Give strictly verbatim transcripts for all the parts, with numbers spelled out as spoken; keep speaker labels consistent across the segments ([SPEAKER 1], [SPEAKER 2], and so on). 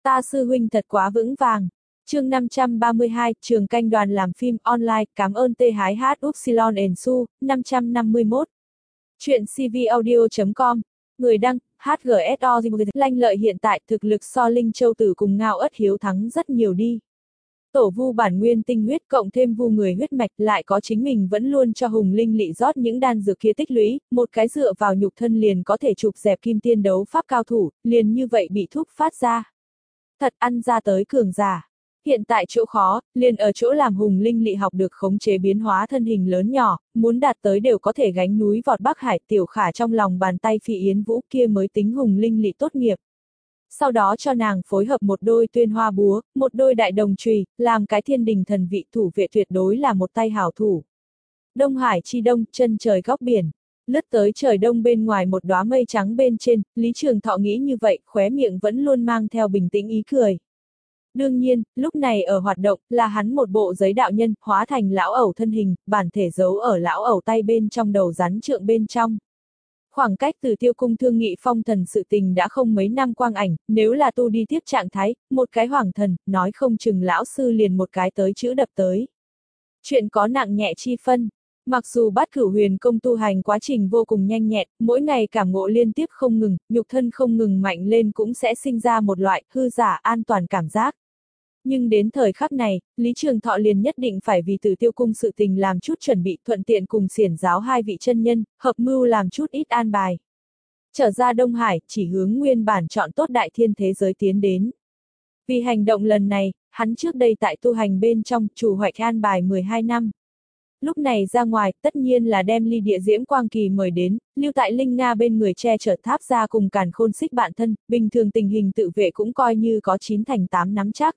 [SPEAKER 1] Ta sư huynh thật quá vững vàng. Chương năm trăm ba mươi hai, Trường Canh đoàn làm phim online, cảm ơn T H H Upsilon and Su, năm trăm năm mươi mốt. Chuyện cvaudio chấm com. Người đăng, hát giê ét o. Lanh Lợi hiện tại thực lực so Linh Châu Tử cùng Ngao Ất Hiếu thắng rất nhiều đi. Tổ vu bản nguyên tinh huyết cộng thêm vu người huyết mạch lại có chính mình vẫn luôn cho Hùng Linh Lị rót những đan dược kia tích lũy, một cái dựa vào nhục thân liền có thể chụp dẹp kim tiên đấu pháp cao thủ, liền như vậy bị thúc phát ra. Thật ăn ra tới cường giả. Hiện tại chỗ khó, liền ở chỗ làm Hùng Linh Lị học được khống chế biến hóa thân hình lớn nhỏ, muốn đạt tới đều có thể gánh núi vọt Bắc Hải. Tiểu Khả trong lòng bàn tay Phi Yến Vũ kia mới tính Hùng Linh Lị tốt nghiệp. Sau đó cho nàng phối hợp một đôi tuyên hoa búa, một đôi đại đồng chùy, làm cái thiên đình thần vị thủ vệ tuyệt đối là một tay hảo thủ. Đông Hải chi đông, chân trời góc biển. Lướt tới trời đông bên ngoài một đóa mây trắng bên trên, Lý Trường Thọ nghĩ như vậy, khóe miệng vẫn luôn mang theo bình tĩnh ý cười. Đương nhiên, lúc này ở hoạt động, là hắn một bộ giấy đạo nhân, hóa thành lão ẩu thân hình, bản thể giấu ở lão ẩu tay bên trong đầu rắn trượng bên trong. Khoảng cách từ Tiêu Cung thương nghị phong thần sự tình đã không mấy năm quang ảnh, nếu là tu đi tiếp trạng thái, một cái hoàng thần, nói không chừng lão sư liền một cái tới chữ đập tới. Chuyện có nặng nhẹ chi phân. Mặc dù Bát Cửu Huyền công tu hành quá trình vô cùng nhanh nhẹn, mỗi ngày cảm ngộ liên tiếp không ngừng, nhục thân không ngừng mạnh lên cũng sẽ sinh ra một loại hư giả an toàn cảm giác. Nhưng đến thời khắc này, Lý Trường Thọ liền nhất định phải vì Tử Tiêu Cung sự tình làm chút chuẩn bị, thuận tiện cùng xiển giáo hai vị chân nhân, hợp mưu làm chút ít an bài. Trở ra Đông Hải, chỉ hướng nguyên bản chọn tốt đại thiên thế giới tiến đến. Vì hành động lần này, hắn trước đây tại tu hành bên trong, chủ hoạch an bài mười hai năm. Lúc này ra ngoài, tất nhiên là đem Ly Địa Diễm Quang Kỳ mời đến, lưu tại Linh Nga bên người che chở Tháp Gia cùng Càn Khôn Xích bạn thân, bình thường tình hình tự vệ cũng coi như có chín thành tám nắm chắc.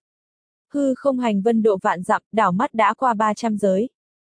[SPEAKER 1] Hư không hành vân độ vạn dặm, đảo mắt đã qua ba trăm giới.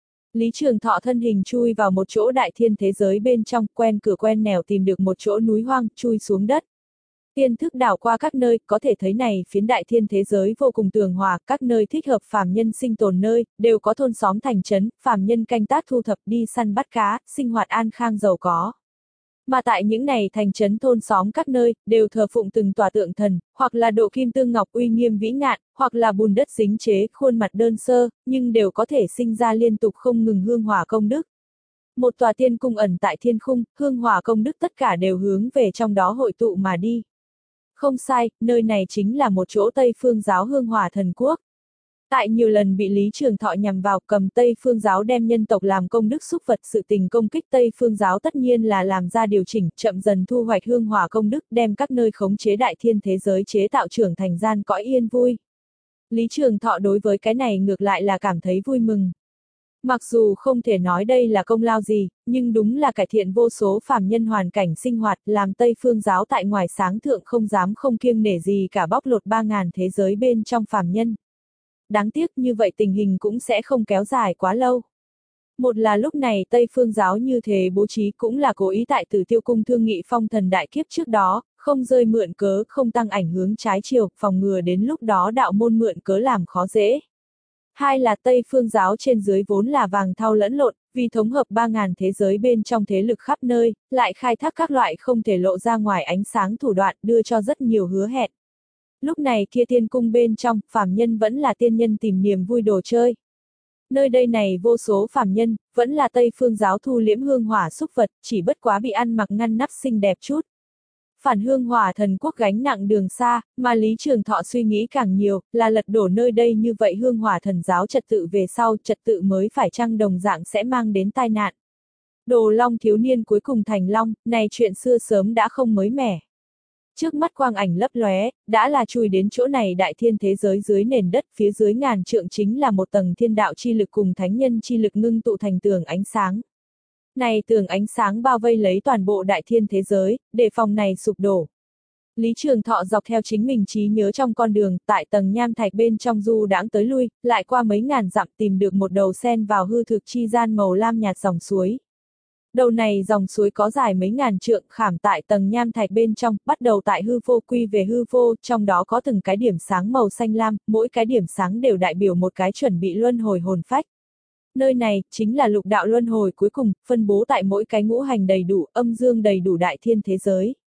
[SPEAKER 1] Lý Trường Thọ thân hình chui vào một chỗ đại thiên thế giới bên trong, quen cửa quen nẻo tìm được một chỗ núi hoang, chui xuống đất. Tiên thức đảo qua các nơi, có thể thấy này phiến đại thiên thế giới vô cùng tường hòa, các nơi thích hợp phàm nhân sinh tồn nơi, đều có thôn xóm thành trấn, phàm nhân canh tác thu thập đi săn bắt cá, sinh hoạt an khang giàu có. Mà tại những này thành trấn thôn xóm các nơi, đều thờ phụng từng tòa tượng thần, hoặc là độ kim tương ngọc uy nghiêm vĩ ngạn, hoặc là bùn đất dính chế, khuôn mặt đơn sơ, nhưng đều có thể sinh ra liên tục không ngừng hương hỏa công đức. Một tòa tiên cung ẩn tại thiên khung, hương hỏa công đức tất cả đều hướng về trong đó hội tụ mà đi. Không sai, nơi này chính là một chỗ Tây Phương giáo hương hỏa thần quốc. Tại nhiều lần bị Lý Trường Thọ nhằm vào cầm Tây Phương giáo đem nhân tộc làm công đức xúc vật sự tình công kích Tây Phương giáo tất nhiên là làm ra điều chỉnh, chậm dần thu hoạch hương hỏa công đức đem các nơi khống chế đại thiên thế giới chế tạo trưởng thành gian cõi yên vui. Lý Trường Thọ đối với cái này ngược lại là cảm thấy vui mừng. Mặc dù không thể nói đây là công lao gì, nhưng đúng là cải thiện vô số phàm nhân hoàn cảnh sinh hoạt, làm Tây Phương giáo tại ngoài sáng thượng không dám không kiêng nể gì cả bóc lột ba ngàn thế giới bên trong phàm nhân. Đáng tiếc như vậy tình hình cũng sẽ không kéo dài quá lâu. Một là lúc này Tây Phương giáo như thế bố trí cũng là cố ý tại Tử Tiêu Cung thương nghị phong thần đại kiếp trước đó, không rơi mượn cớ, không tăng ảnh hướng trái chiều, phòng ngừa đến lúc đó đạo môn mượn cớ làm khó dễ. Hai là Tây Phương giáo trên dưới vốn là vàng thau lẫn lộn, vì thống hợp ba ngàn thế giới bên trong thế lực khắp nơi, lại khai thác các loại không thể lộ ra ngoài ánh sáng thủ đoạn đưa cho rất nhiều hứa hẹn. Lúc này kia tiên cung bên trong, phàm nhân vẫn là tiên nhân tìm niềm vui đồ chơi. Nơi đây này vô số phàm nhân, vẫn là Tây Phương giáo thu liễm hương hỏa xúc vật, chỉ bất quá bị ăn mặc ngăn nắp xinh đẹp chút. Phản hương hỏa thần quốc gánh nặng đường xa, mà Lý Trường Thọ suy nghĩ càng nhiều, là lật đổ nơi đây như vậy hương hỏa thần giáo trật tự về sau, trật tự mới phải chăng đồng dạng sẽ mang đến tai nạn. Đồ Long thiếu niên cuối cùng thành Long, này chuyện xưa sớm đã không mới mẻ. Trước mắt quang ảnh lấp lóe, đã là chui đến chỗ này đại thiên thế giới dưới nền đất, phía dưới ngàn trượng chính là một tầng thiên đạo chi lực cùng thánh nhân chi lực ngưng tụ thành tường ánh sáng. Này tường ánh sáng bao vây lấy toàn bộ đại thiên thế giới, để phòng này sụp đổ. Lý Trường Thọ dọc theo chính mình trí nhớ trong con đường, tại tầng nham thạch bên trong du đãng tới lui, lại qua mấy ngàn dặm tìm được một đầu sen vào hư thực chi gian màu lam nhạt dòng suối. Đầu này dòng suối có dài mấy ngàn trượng, khảm tại tầng nham thạch bên trong, bắt đầu tại hư vô quy về hư vô, trong đó có từng cái điểm sáng màu xanh lam, mỗi cái điểm sáng đều đại biểu một cái chuẩn bị luân hồi hồn phách. Nơi này, chính là lục đạo luân hồi cuối cùng, phân bố tại mỗi cái ngũ hành đầy đủ, âm dương đầy đủ đại thiên thế giới.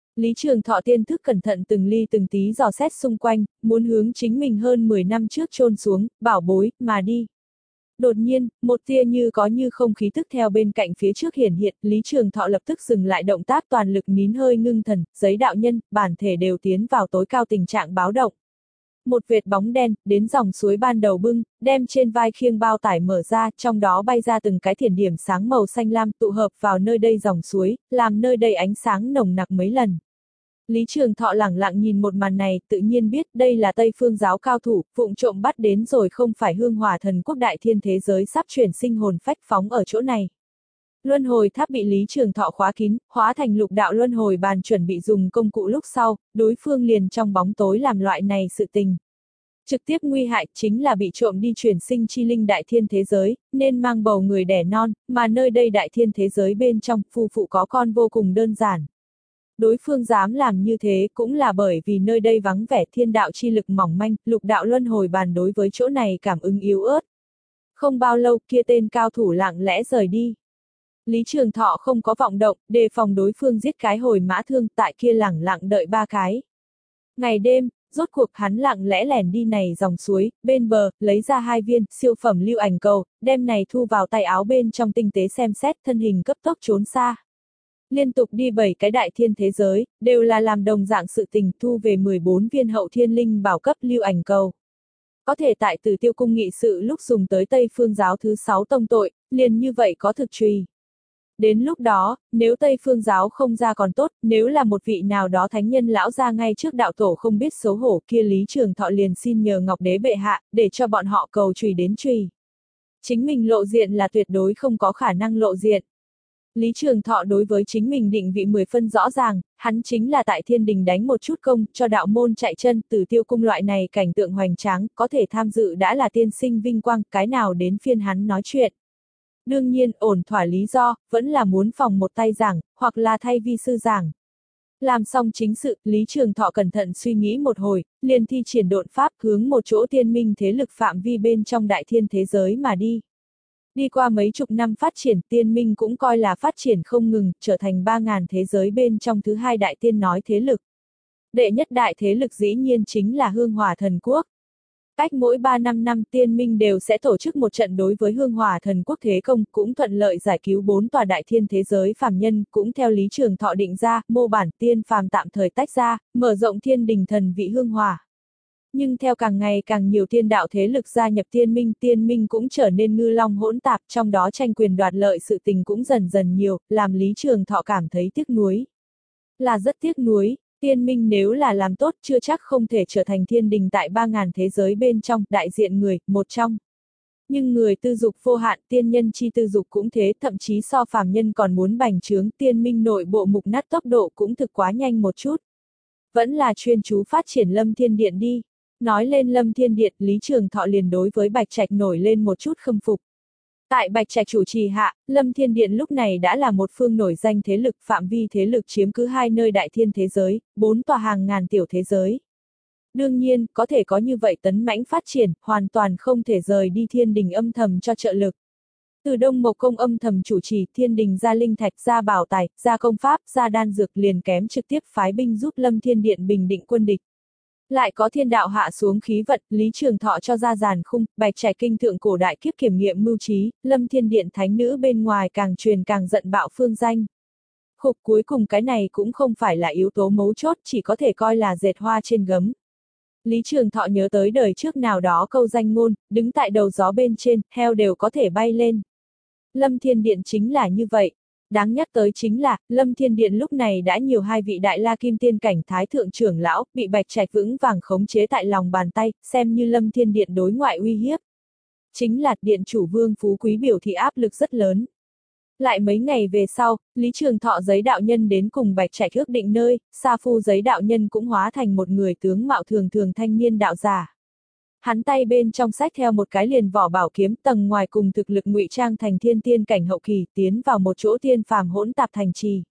[SPEAKER 1] Lý Trường Thọ tiên thức cẩn thận từng ly từng tí dò xét xung quanh, muốn hướng chính mình hơn mười năm trước chôn xuống, bảo bối, mà đi. Đột nhiên, một tia như có như không khí tức theo bên cạnh phía trước hiển hiện, Lý Trường Thọ lập tức dừng lại động tác toàn lực nín hơi ngưng thần, giấy đạo nhân, bản thể đều tiến vào tối cao tình trạng báo động. Một vệt bóng đen, đến dòng suối ban đầu bưng, đem trên vai khiêng bao tải mở ra, trong đó bay ra từng cái thiểm điểm sáng màu xanh lam tụ hợp vào nơi đây dòng suối, làm nơi đây ánh sáng nồng nặc mấy lần. Lý Trường Thọ lẳng lặng nhìn một màn này, tự nhiên biết đây là Tây Phương giáo cao thủ, vụng trộm bắt đến rồi không phải Hương Hỏa Thần Quốc đại thiên thế giới sắp chuyển sinh hồn phách phóng ở chỗ này. Luân hồi tháp bị Lý Trường Thọ khóa kín, hóa thành lục đạo luân hồi bàn chuẩn bị dùng công cụ lúc sau, đối phương liền trong bóng tối làm loại này sự tình. Trực tiếp nguy hại chính là bị trộm đi chuyển sinh chi linh đại thiên thế giới, nên mang bầu người đẻ non, mà nơi đây đại thiên thế giới bên trong, phu phụ có con vô cùng đơn giản. Đối phương dám làm như thế cũng là bởi vì nơi đây vắng vẻ thiên đạo chi lực mỏng manh, lục đạo luân hồi bàn đối với chỗ này cảm ứng yếu ớt. Không bao lâu kia tên cao thủ lặng lẽ rời đi. Lý Trường Thọ không có vọng động, đề phòng đối phương giết cái hồi mã thương tại kia lẳng lặng đợi ba cái. Ngày đêm, rốt cuộc hắn lặng lẽ lẻn đi này dòng suối, bên bờ, lấy ra hai viên, siêu phẩm lưu ảnh cầu, đem này thu vào tay áo bên trong tinh tế xem xét thân hình cấp tốc trốn xa. Liên tục đi bảy cái đại thiên thế giới, đều là làm đồng dạng sự tình thu về mười bốn viên hậu thiên linh bảo cấp lưu ảnh cầu. Có thể tại Tử Tiêu cung nghị sự lúc dùng tới Tây Phương giáo thứ sáu tông tội, liền như vậy có thực truy. Đến lúc đó, nếu Tây Phương giáo không ra còn tốt, nếu là một vị nào đó thánh nhân lão ra ngay trước đạo tổ không biết xấu hổ kia Lý Trường Thọ liền xin nhờ Ngọc Đế bệ hạ, để cho bọn họ cầu trùy đến trùy. Chính mình lộ diện là tuyệt đối không có khả năng lộ diện. Lý Trường Thọ đối với chính mình định vị mười phân rõ ràng, hắn chính là tại thiên đình đánh một chút công, cho đạo môn chạy chân, Tử Tiêu cung loại này cảnh tượng hoành tráng, có thể tham dự đã là tiên sinh vinh quang, cái nào đến phiên hắn nói chuyện. Đương nhiên, ổn thỏa lý do, vẫn là muốn phòng một tay giảng, hoặc là thay vi sư giảng. Làm xong chính sự, Lý Trường Thọ cẩn thận suy nghĩ một hồi, liền thi triển độn pháp hướng một chỗ tiên minh thế lực phạm vi bên trong đại thiên thế giới mà đi. Đi qua mấy chục năm phát triển, tiên minh cũng coi là phát triển không ngừng, trở thành ba ngàn thế giới bên trong thứ hai đại tiên nói thế lực. Đệ nhất đại thế lực dĩ nhiên chính là Hương Hỏa Thần Quốc. Cách mỗi ba năm năm tiên minh đều sẽ tổ chức một trận đối với Hương Hỏa Thần Quốc thế công, cũng thuận lợi giải cứu bốn tòa đại thiên thế giới phàm nhân, cũng theo Lý Trường Thọ định ra, mô bản tiên phàm tạm thời tách ra, mở rộng thiên đình thần vị Hương Hỏa. Nhưng theo càng ngày càng nhiều tiên đạo thế lực gia nhập tiên minh, tiên minh cũng trở nên ngư long hỗn tạp, trong đó tranh quyền đoạt lợi sự tình cũng dần dần nhiều, làm Lý Trường Thọ cảm thấy tiếc nuối. Là rất tiếc nuối, tiên minh nếu là làm tốt chưa chắc không thể trở thành thiên đình tại ba ngàn thế giới bên trong, đại diện người, một trong. Nhưng người tư dục vô hạn, tiên nhân chi tư dục cũng thế, thậm chí so phàm nhân còn muốn bành trướng, tiên minh nội bộ mục nát tốc độ cũng thực quá nhanh một chút. Vẫn là chuyên chú phát triển Lâm Thiên Điện đi. Nói lên Lâm Thiên Điện, Lý Trường Thọ liền đối với Bạch Trạch nổi lên một chút khâm phục. Tại Bạch Trạch chủ trì hạ, Lâm Thiên Điện lúc này đã là một phương nổi danh thế lực, phạm vi thế lực chiếm cứ hai nơi đại thiên thế giới, bốn tòa hàng ngàn tiểu thế giới. Đương nhiên, có thể có như vậy tấn mãnh phát triển, hoàn toàn không thể rời đi thiên đình âm thầm cho trợ lực. Từ Đông Mộc Công âm thầm chủ trì, thiên đình ra linh thạch, ra bảo tài, ra công pháp, ra đan dược liền kém trực tiếp phái binh giúp Lâm Thiên Điện bình định quân địch. Lại có thiên đạo hạ xuống khí vận, Lý Trường Thọ cho ra giàn khung, Bạch Trạch kinh thượng cổ đại kiếp kiểm nghiệm mưu trí, Lâm Thiên Điện thánh nữ bên ngoài càng truyền càng giận bạo phương danh. Khục cuối cùng cái này cũng không phải là yếu tố mấu chốt, chỉ có thể coi là dệt hoa trên gấm. Lý Trường Thọ nhớ tới đời trước nào đó câu danh ngôn, đứng tại đầu gió bên trên, heo đều có thể bay lên. Lâm Thiên Điện chính là như vậy. Đáng nhắc tới chính là, Lâm Thiên Điện lúc này đã nhiều hai vị đại la kim tiên cảnh thái thượng trưởng lão, bị Bạch Trạch vững vàng khống chế tại lòng bàn tay, xem như Lâm Thiên Điện đối ngoại uy hiếp. Chính là, điện chủ Vương Phú Quý biểu thị áp lực rất lớn. Lại mấy ngày về sau, Lý Trường Thọ giấy đạo nhân đến cùng Bạch Trạch ước định nơi, Sa Phu giấy đạo nhân cũng hóa thành một người tướng mạo thường thường thanh niên đạo giả. Hắn tay bên trong sách theo một cái liền vỏ bảo kiếm, tầng ngoài cùng thực lực ngụy trang thành thiên tiên cảnh hậu kỳ, tiến vào một chỗ tiên phàm hỗn tạp thành trì.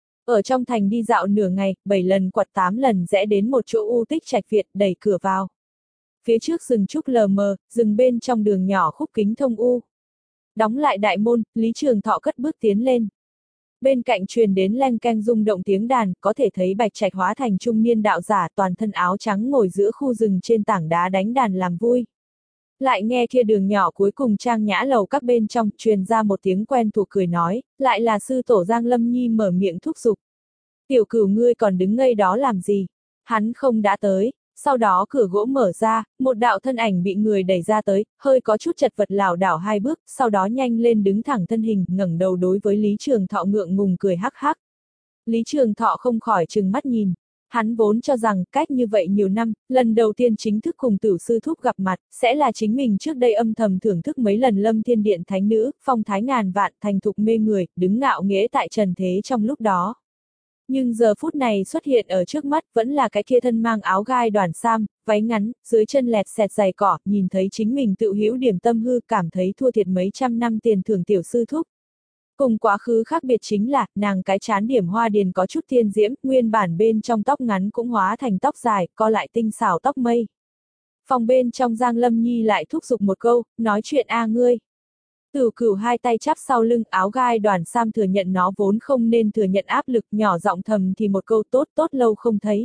[SPEAKER 1] Ở trong thành đi dạo nửa ngày, bảy lần quật tám lần rẽ đến một chỗ u tích trạch viện, đẩy cửa vào. Phía trước rừng trúc lờ mờ, rừng bên trong đường nhỏ khúc kính thông u. Đóng lại đại môn, Lý Trường Thọ cất bước tiến lên. Bên cạnh truyền đến leng keng rung động tiếng đàn, có thể thấy Bạch Trạch hóa thành trung niên đạo giả toàn thân áo trắng ngồi giữa khu rừng trên tảng đá đánh đàn làm vui. Lại nghe kia đường nhỏ cuối cùng trang nhã lầu các bên trong truyền ra một tiếng quen thuộc cười nói, lại là sư tổ Giang Lâm Nhi mở miệng thúc giục. Tiểu Cửu ngươi còn đứng ngây đó làm gì? Hắn không đã tới. Sau đó cửa gỗ mở ra, một đạo thân ảnh bị người đẩy ra tới, hơi có chút chật vật lảo đảo hai bước, sau đó nhanh lên đứng thẳng thân hình, ngẩng đầu đối với Lý Trường Thọ ngượng ngùng cười hắc hắc. Lý Trường Thọ không khỏi trừng mắt nhìn. Hắn vốn cho rằng, cách như vậy nhiều năm, lần đầu tiên chính thức cùng Tửu sư thúc gặp mặt, sẽ là chính mình trước đây âm thầm thưởng thức mấy lần Lâm Thiên Điện thánh nữ, phong thái ngàn vạn, thành thục mê người, đứng ngạo nghễ tại trần thế trong lúc đó. Nhưng giờ phút này xuất hiện ở trước mắt vẫn là cái kia thân mang áo gai đoàn sam, váy ngắn, dưới chân lẹt xẹt giày cỏ, nhìn thấy chính mình tự hữu điểm tâm hư, cảm thấy thua thiệt mấy trăm năm tiền thưởng tiểu sư thúc. Cùng quá khứ khác biệt chính là, nàng cái chán điểm hoa điền có chút thiên diễm, nguyên bản bên trong tóc ngắn cũng hóa thành tóc dài, co lại tinh xảo tóc mây. Phòng bên trong Giang Lâm Nhi lại thúc giục một câu, nói chuyện a ngươi. Tửu Cửu hai tay chắp sau lưng, áo gai đoàn sam thừa nhận nó vốn không nên thừa nhận áp lực, nhỏ giọng thầm thì một câu tốt tốt lâu không thấy.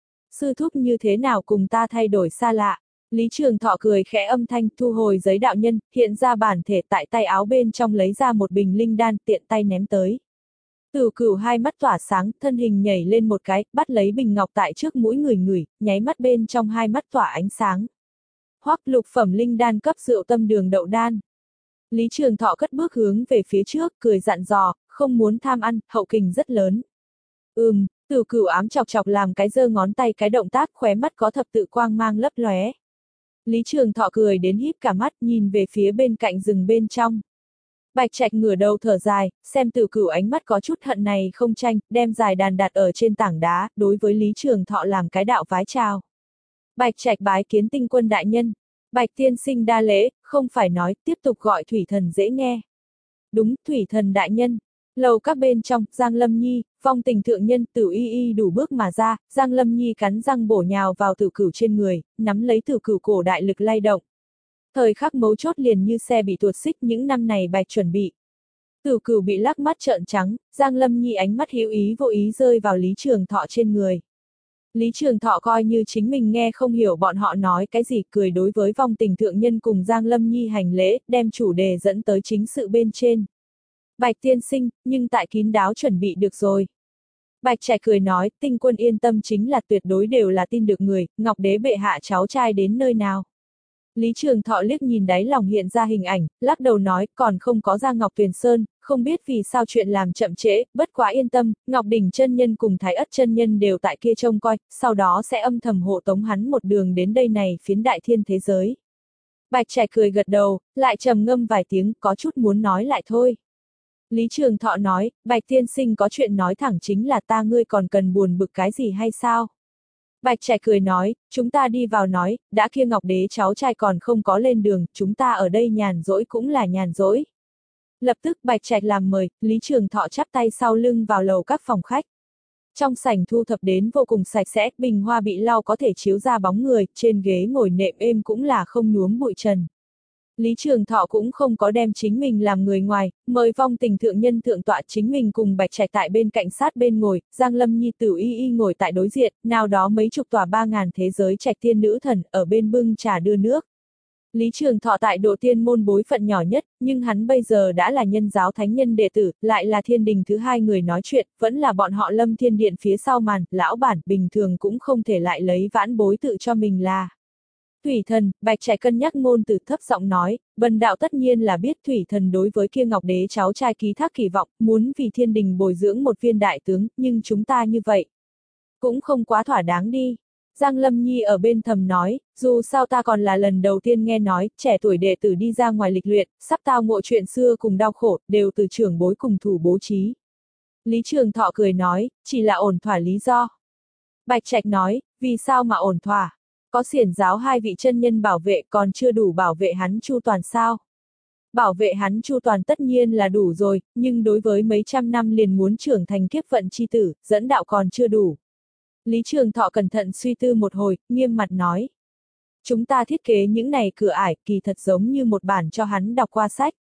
[SPEAKER 1] Sư thúc như thế nào cùng ta thay đổi xa lạ. Lý Trường Thọ cười khẽ âm thanh, thu hồi giấy đạo nhân, hiện ra bản thể tại tay áo bên trong lấy ra một bình linh đan, tiện tay ném tới. Tửu Cửu hai mắt tỏa sáng, thân hình nhảy lên một cái, bắt lấy bình ngọc tại trước mũi người ngửi, nháy mắt bên trong hai mắt tỏa ánh sáng. Hoắc lục phẩm linh đan cấp rượu tâm đường đậu đan. Lý Trường Thọ cất bước hướng về phía trước, cười dặn dò, không muốn tham ăn, hậu kình rất lớn. Ừm, Tửu Cửu ám chọc chọc làm cái giơ ngón tay cái động tác, khóe mắt có thập tự quang mang lấp lóe. Lý Trường Thọ cười đến híp cả mắt, nhìn về phía bên cạnh rừng bên trong. Bạch Trạch ngửa đầu thở dài, xem Tửu Cửu ánh mắt có chút hận này không tranh, đem dài đàn đặt ở trên tảng đá, đối với Lý Trường Thọ làm cái đạo vái chào. Bạch Trạch bái kiến tinh quân đại nhân. Bạch tiên sinh đa lễ, không phải nói, tiếp tục gọi thủy thần dễ nghe. Đúng, thủy thần đại nhân. Lầu các bên trong, Giang Lâm Nhi, Phong Tình thượng nhân, Tửu Y Y đủ bước mà ra, Giang Lâm Nhi cắn răng bổ nhào vào Tửu Cửu trên người, nắm lấy Tửu Cửu cổ đại lực lay động. Thời khắc mấu chốt liền như xe bị tuột xích, những năm này Bạch chuẩn bị. Tửu Cửu bị lắc mắt trợn trắng, Giang Lâm Nhi ánh mắt hữu ý vô ý rơi vào Lý Trường Thọ trên người. Lý Trường Thọ coi như chính mình nghe không hiểu bọn họ nói cái gì, cười đối với Vong Tình thượng nhân cùng Giang Lâm Nhi hành lễ, đem chủ đề dẫn tới chính sự bên trên. Bạch tiên sinh, nhưng tại kín đáo chuẩn bị được rồi. Bạch Trạch cười nói, tinh quân yên tâm, chính là tuyệt đối đều là tin được người, Ngọc Đế bệ hạ cháu trai đến nơi nào. Lý Trường Thọ liếc nhìn đáy lòng hiện ra hình ảnh, lắc đầu nói, còn không có ra Ngọc Tuyền Sơn, không biết vì sao chuyện làm chậm trễ, bất quá yên tâm, Ngọc Đỉnh chân nhân cùng Thái Ất chân nhân đều tại kia trông coi, sau đó sẽ âm thầm hộ tống hắn một đường đến đây này phiến đại thiên thế giới. Bạch Trạch cười gật đầu, lại trầm ngâm vài tiếng, có chút muốn nói lại thôi. Lý Trường Thọ nói, Bạch tiên sinh có chuyện nói thẳng chính là ta, ngươi còn cần buồn bực cái gì hay sao? Bạch Trạch cười nói, chúng ta đi vào nói, đã kia Ngọc Đế cháu trai còn không có lên đường, chúng ta ở đây nhàn rỗi cũng là nhàn rỗi. Lập tức Bạch Trạch làm mời, Lý Trường Thọ chắp tay sau lưng vào lầu các phòng khách. Trong sảnh thu thập đến vô cùng sạch sẽ, bình hoa bị lau có thể chiếu ra bóng người, trên ghế ngồi nệm êm cũng là không nhuốm bụi trần. Lý Trường Thọ cũng không có đem chính mình làm người ngoài, mời Vong Tình thượng nhân thượng tọa, chính mình cùng Bạch Trạch tại bên cạnh sát bên ngồi, Giang Lâm Nhi Tửu Y Y ngồi tại đối diện, nào đó mấy chục tòa ba ngàn thế giới Trạch tiên nữ thần ở bên bưng trà đưa nước. Lý Trường Thọ tại độ tiên môn bối phận nhỏ nhất, nhưng hắn bây giờ đã là nhân giáo thánh nhân đệ tử, lại là thiên đình thứ hai người nói chuyện, vẫn là bọn họ Lâm Thiên Điện phía sau màn, lão bản, bình thường cũng không thể lại lấy vãn bối tự cho mình là. Thủy thần, Bạch Trạch cân nhắc ngôn từ thấp giọng nói, Bần đạo tất nhiên là biết Thủy thần đối với kia Ngọc Đế cháu trai ký thác kỳ vọng, muốn vì thiên đình bồi dưỡng một viên đại tướng, nhưng chúng ta như vậy cũng không quá thỏa đáng đi. Giang Lâm Nhi ở bên thầm nói, dù sao ta còn là lần đầu tiên nghe nói, trẻ tuổi đệ tử đi ra ngoài lịch luyện, sắp tao ngộ chuyện xưa cùng đau khổ, đều từ trưởng bối cùng thủ bố trí. Lý Trường Thọ cười nói, chỉ là ổn thỏa lý do. Bạch Trạch nói, vì sao mà ổn thỏa? Có xiển giáo hai vị chân nhân bảo vệ còn chưa đủ bảo vệ hắn chu toàn sao? Bảo vệ hắn chu toàn tất nhiên là đủ rồi, nhưng đối với mấy trăm năm liền muốn trưởng thành kiếp vận chi tử, dẫn đạo còn chưa đủ. Lý Trường Thọ cẩn thận suy tư một hồi, nghiêm mặt nói. Chúng ta thiết kế những này cửa ải kỳ thật giống như một bản cho hắn đọc qua sách.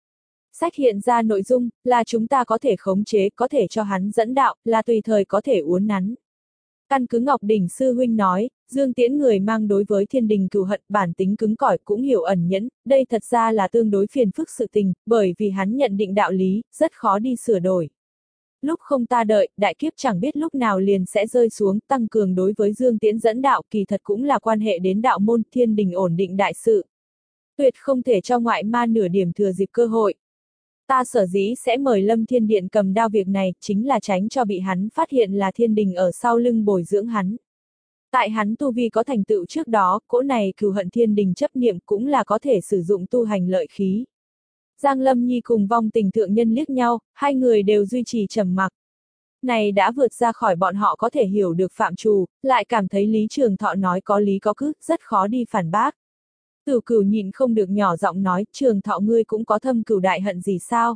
[SPEAKER 1] Sách hiện ra nội dung, là chúng ta có thể khống chế, có thể cho hắn dẫn đạo, là tùy thời có thể uốn nắn. Căn cứ Ngọc Đỉnh Sư Huynh nói, Dương Tiễn người mang đối với thiên đình cừu hận, bản tính cứng cỏi cũng hiểu ẩn nhẫn, đây thật ra là tương đối phiền phức sự tình, bởi vì hắn nhận định đạo lý, rất khó đi sửa đổi. Lúc không ta đợi, đại kiếp chẳng biết lúc nào liền sẽ rơi xuống, tăng cường đối với Dương Tiễn dẫn đạo, kỳ thật cũng là quan hệ đến đạo môn thiên đình ổn định đại sự. Tuyệt không thể cho ngoại ma nửa điểm thừa dịp cơ hội. Ta sở dĩ sẽ mời Lâm Thiên Điện cầm đao việc này, chính là tránh cho bị hắn phát hiện là thiên đình ở sau lưng bồi dưỡng hắn. Tại hắn tu vi có thành tựu trước đó, cỗ này cừu hận thiên đình chấp niệm cũng là có thể sử dụng tu hành lợi khí. Giang Lâm Nhi cùng Vong Tình thượng nhân liếc nhau, hai người đều duy trì trầm mặc. Này đã vượt ra khỏi bọn họ có thể hiểu được phạm trù, lại cảm thấy Lý Trường Thọ nói có lý có cứ, rất khó đi phản bác. Tử Cửu nhịn không được nhỏ giọng nói, Trường Thọ ngươi cũng có thâm cửu đại hận gì sao?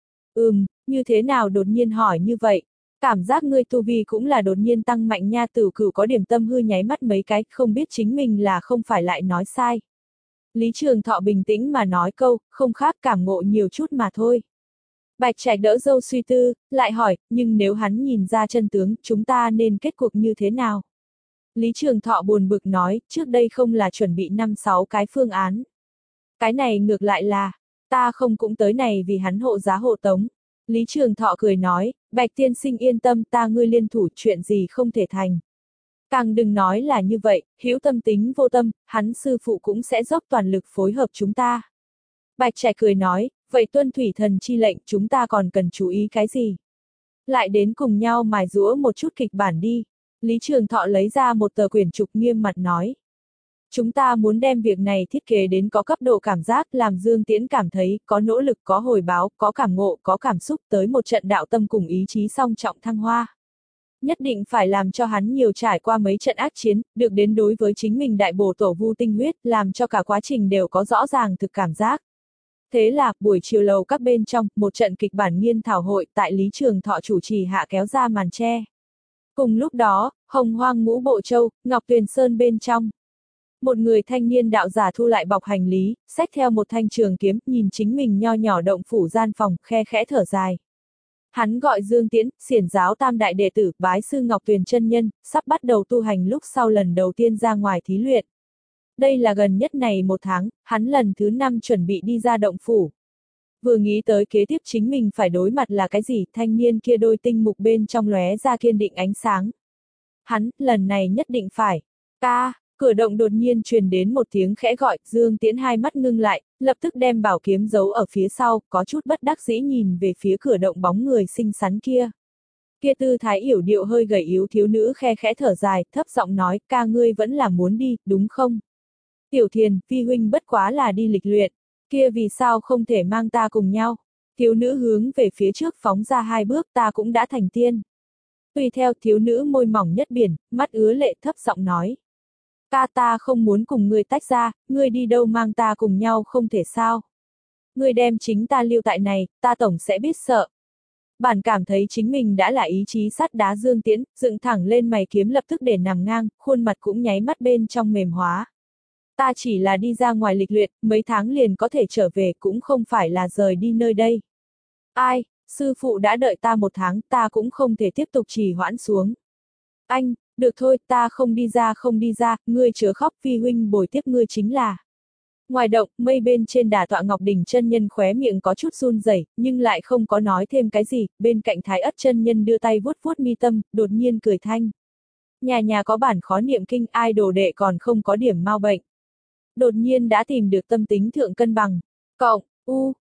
[SPEAKER 1] Ừm, như thế nào đột nhiên hỏi như vậy? Cảm giác ngươi tu vi cũng là đột nhiên tăng mạnh nha. Tử Cửu có điểm tâm hư nháy mắt mấy cái, không biết chính mình là không phải lại nói sai. Lý Trường Thọ bình tĩnh mà nói câu, không khác cảm ngộ nhiều chút mà thôi. Bạch Trạch đỡ dâu suy tư, lại hỏi, nhưng nếu hắn nhìn ra chân tướng, chúng ta nên kết cuộc như thế nào? Lý Trường Thọ buồn bực nói, trước đây không là chuẩn bị năm sáu cái phương án. Cái này ngược lại là, ta không cũng tới này vì hắn hộ giá hộ tống. Lý Trường Thọ cười nói, Bạch tiên sinh yên tâm, ta ngươi liên thủ, chuyện gì không thể thành. Càng đừng nói là như vậy, hữu tâm tính vô tâm, hắn sư phụ cũng sẽ dốc toàn lực phối hợp chúng ta. Bạch Trạch cười nói, vậy tuân thủy thần chi lệnh chúng ta còn cần chú ý cái gì? Lại đến cùng nhau mài giũa một chút kịch bản đi. Lý Trường Thọ lấy ra một tờ quyển trục nghiêm mặt nói. Chúng ta muốn đem việc này thiết kế đến có cấp độ cảm giác, làm Dương Tiễn cảm thấy, có nỗ lực, có hồi báo, có cảm ngộ, có cảm xúc, tới một trận đạo tâm cùng ý chí song trọng thăng hoa. Nhất định phải làm cho hắn nhiều trải qua mấy trận ác chiến, được đến đối với chính mình đại bổ tổ vu tinh huyết, làm cho cả quá trình đều có rõ ràng thực cảm giác. Thế là, buổi chiều lầu các bên trong, một trận kịch bản nghiên thảo hội tại Lý Trường Thọ chủ trì hạ kéo ra màn che. Cùng lúc đó, Hồng Hoang Ngũ Bộ Châu, Ngọc Tuyền Sơn bên trong. Một người thanh niên đạo giả thu lại bọc hành lý, xách theo một thanh trường kiếm, nhìn chính mình nho nhỏ động phủ gian phòng, khe khẽ thở dài. Hắn gọi Dương Tiễn, xiển giáo tam đại đệ tử, bái sư Ngọc Tuyền chân nhân, sắp bắt đầu tu hành lúc sau lần đầu tiên ra ngoài thí luyện. Đây là gần nhất này một tháng, hắn lần thứ năm chuẩn bị đi ra động phủ. Vừa nghĩ tới kế tiếp chính mình phải đối mặt là cái gì, thanh niên kia đôi tinh mục bên trong lóe ra kiên định ánh sáng. Hắn, lần này nhất định phải. Ca, cửa động đột nhiên truyền đến một tiếng khẽ gọi, Dương Tiễn hai mắt ngưng lại, lập tức đem bảo kiếm giấu ở phía sau, có chút bất đắc dĩ nhìn về phía cửa động bóng người xinh xắn kia. Kia tư thái yểu điệu hơi gầy yếu thiếu nữ khe khẽ thở dài, thấp giọng nói, ca ngươi vẫn là muốn đi, đúng không? Tiểu Thiền, vi huynh bất quá là đi lịch luyện, kia vì sao không thể mang ta cùng nhau? Thiếu nữ hướng về phía trước phóng ra hai bước, ta cũng đã thành tiên. Tùy theo thiếu nữ môi mỏng nhất biển, mắt ứa lệ thấp giọng nói. Ca ta không muốn cùng ngươi tách ra, ngươi đi đâu mang ta cùng nhau không thể sao. Ngươi đem chính ta lưu tại này, ta tổng sẽ biết sợ. Bản cảm thấy chính mình đã là ý chí sắt đá Dương Tiễn, dựng thẳng lên mày kiếm lập tức để nằm ngang, khuôn mặt cũng nháy mắt bên trong mềm hóa. Ta chỉ là đi ra ngoài lịch luyện, mấy tháng liền có thể trở về, cũng không phải là rời đi nơi đây. Ai, sư phụ đã đợi ta một tháng, ta cũng không thể tiếp tục trì hoãn xuống. Anh, được thôi, ta không đi ra không đi ra, ngươi chớ khóc, vi huynh bồi tiếp ngươi chính là. Ngoài động, mây bên trên đà tọa Ngọc Đỉnh chân nhân khóe miệng có chút run rẩy, nhưng lại không có nói thêm cái gì, bên cạnh Thái Ất chân nhân đưa tay vuốt vuốt mi tâm, đột nhiên cười thanh. Nhà nhà có bản khó niệm kinh, ai đồ đệ còn không có điểm mau bệnh. Đột nhiên đã tìm được tâm tính thượng cân bằng. Cộng, u,